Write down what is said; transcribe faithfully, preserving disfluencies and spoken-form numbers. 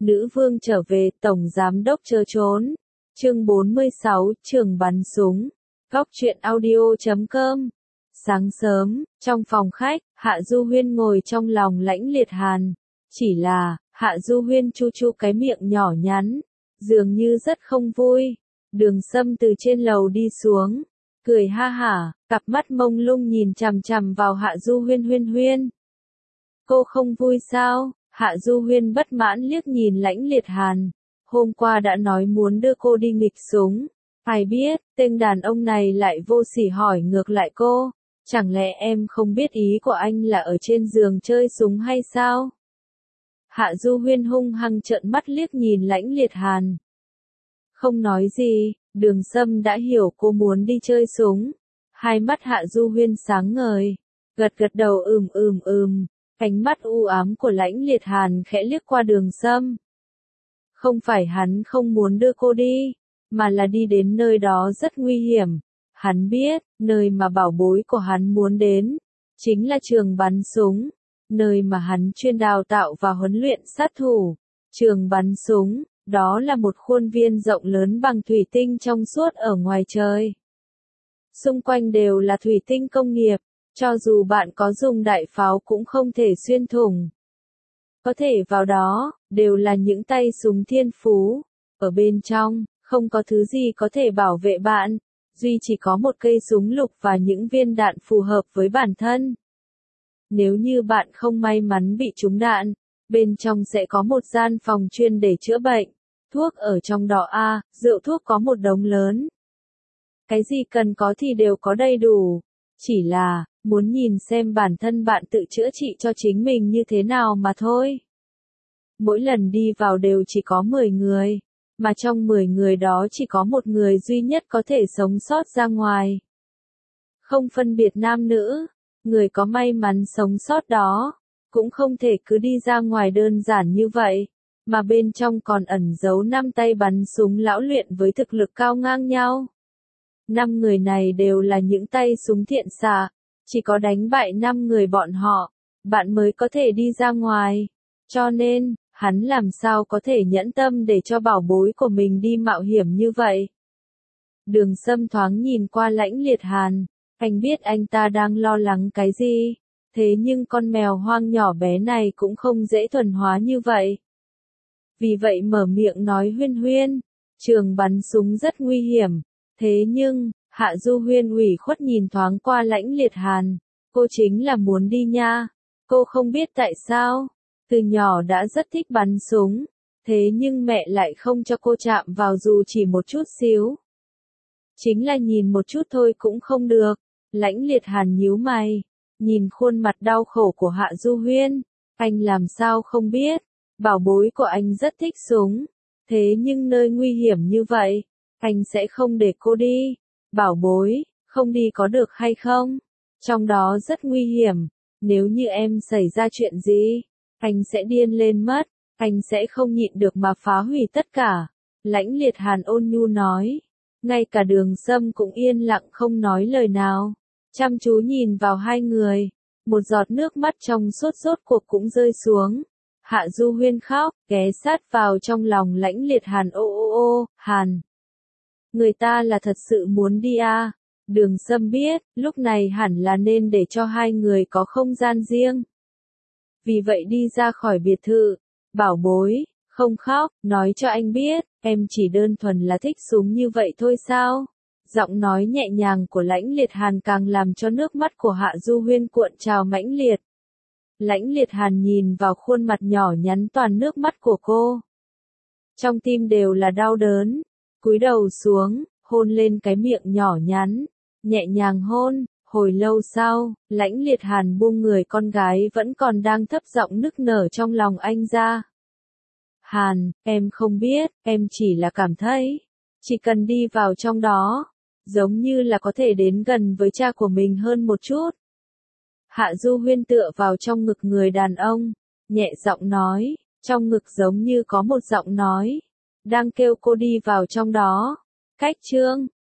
nữ vương trở về, tổng giám đốc chớ trốn. Chương bốn mươi sáu, trường bắn súng. Góc truyện audio chấm com. Sáng sớm, trong phòng khách, Hạ Du Huyên ngồi trong lòng Lãnh Liệt Hàn. Chỉ là, Hạ Du Huyên chu chu cái miệng nhỏ nhắn, dường như rất không vui. Đường Sâm từ trên lầu đi xuống, cười ha hả, cặp mắt mông lung nhìn chằm chằm vào Hạ Du Huyên. Huyên Huyên, cô không vui sao? Hạ Du Huyên bất mãn liếc nhìn Lãnh Liệt Hàn. Hôm qua đã nói muốn đưa cô đi nghịch súng. Ai biết, tên đàn ông này lại vô sỉ hỏi ngược lại cô. Chẳng lẽ em không biết ý của anh là ở trên giường chơi súng hay sao? Hạ Du Huyên hung hăng trợn mắt liếc nhìn Lãnh Liệt Hàn. Không nói gì, Đường Sâm đã hiểu cô muốn đi chơi súng. Hai mắt Hạ Du Huyên sáng ngời, gật gật đầu ừm ừm ừm. Ánh mắt u ám của Lãnh Liệt Hàn khẽ liếc qua Đường Sâm. Không phải hắn không muốn đưa cô đi, mà là đi đến nơi đó rất nguy hiểm. Hắn biết, nơi mà bảo bối của hắn muốn đến, chính là trường bắn súng, nơi mà hắn chuyên đào tạo và huấn luyện sát thủ. Trường bắn súng, đó là một khuôn viên rộng lớn bằng thủy tinh trong suốt ở ngoài trời. Xung quanh đều là thủy tinh công nghiệp, cho dù bạn có dùng đại pháo cũng không thể xuyên thủng. Có thể vào đó, đều là những tay súng thiên phú. Ở bên trong, không có thứ gì có thể bảo vệ bạn, duy chỉ có một cây súng lục và những viên đạn phù hợp với bản thân. Nếu như bạn không may mắn bị trúng đạn, bên trong sẽ có một gian phòng chuyên để chữa bệnh. Thuốc ở trong đó a, rượu thuốc có một đống lớn. Cái gì cần có thì đều có đầy đủ. Chỉ là, muốn nhìn xem bản thân bạn tự chữa trị cho chính mình như thế nào mà thôi. Mỗi lần đi vào đều chỉ có mười người, mà trong mười người đó chỉ có một người duy nhất có thể sống sót ra ngoài. Không phân biệt nam nữ, người có may mắn sống sót đó, cũng không thể cứ đi ra ngoài đơn giản như vậy, mà bên trong còn ẩn giấu năm tay bắn súng lão luyện với thực lực cao ngang nhau. Năm người này đều là những tay súng thiện xạ, chỉ có đánh bại năm người bọn họ, bạn mới có thể đi ra ngoài. Cho nên, hắn làm sao có thể nhẫn tâm để cho bảo bối của mình đi mạo hiểm như vậy. Đường Sâm thoáng nhìn qua Lãnh Liệt Hàn, anh biết anh ta đang lo lắng cái gì, thế nhưng con mèo hoang nhỏ bé này cũng không dễ thuần hóa như vậy. Vì vậy mở miệng nói Huyên Huyên, trường bắn súng rất nguy hiểm, thế nhưng, Hạ Du Huyên ủy khuất nhìn thoáng qua Lãnh Liệt Hàn, cô chính là muốn đi nha, cô không biết tại sao, từ nhỏ đã rất thích bắn súng, thế nhưng mẹ lại không cho cô chạm vào dù chỉ một chút xíu. Chính là nhìn một chút thôi cũng không được. Lãnh Liệt Hàn nhíu mày, nhìn khuôn mặt đau khổ của Hạ Du Huyên, anh làm sao không biết, bảo bối của anh rất thích súng, thế nhưng nơi nguy hiểm như vậy, anh sẽ không để cô đi. Bảo bối, không đi có được hay không? Trong đó rất nguy hiểm, nếu như em xảy ra chuyện gì, anh sẽ điên lên mất, anh sẽ không nhịn được mà phá hủy tất cả. Lãnh Liệt Hàn ôn nhu nói, ngay cả Đường Sâm cũng yên lặng không nói lời nào, chăm chú nhìn vào hai người, một giọt nước mắt trong suốt rốt cuộc cũng rơi xuống. Hạ Du Huyên khóc, ghé sát vào trong lòng Lãnh Liệt Hàn. Ô ô ô, Hàn, người ta là thật sự muốn đi à? Đường Sâm biết, lúc này hẳn là nên để cho hai người có không gian riêng. Vì vậy đi ra khỏi biệt thự, bảo bối, không khóc, nói cho anh biết, em chỉ đơn thuần là thích súng như vậy thôi sao? Giọng nói nhẹ nhàng của Lãnh Liệt Hàn càng làm cho nước mắt của Hạ Du Huyên cuộn trào mãnh liệt. Lãnh Liệt Hàn nhìn vào khuôn mặt nhỏ nhắn toàn nước mắt của cô. Trong tim đều là đau đớn, cúi đầu xuống, hôn lên cái miệng nhỏ nhắn, nhẹ nhàng hôn. Hồi lâu sau, Lãnh Liệt Hàn buông người con gái vẫn còn đang thấp giọng nức nở trong lòng anh ra. Hàn, em không biết, em chỉ là cảm thấy, chỉ cần đi vào trong đó, giống như là có thể đến gần với cha của mình hơn một chút. Hạ Du Huyên tựa vào trong ngực người đàn ông, nhẹ giọng nói, trong ngực giống như có một giọng nói, đang kêu cô đi vào trong đó. Cách chương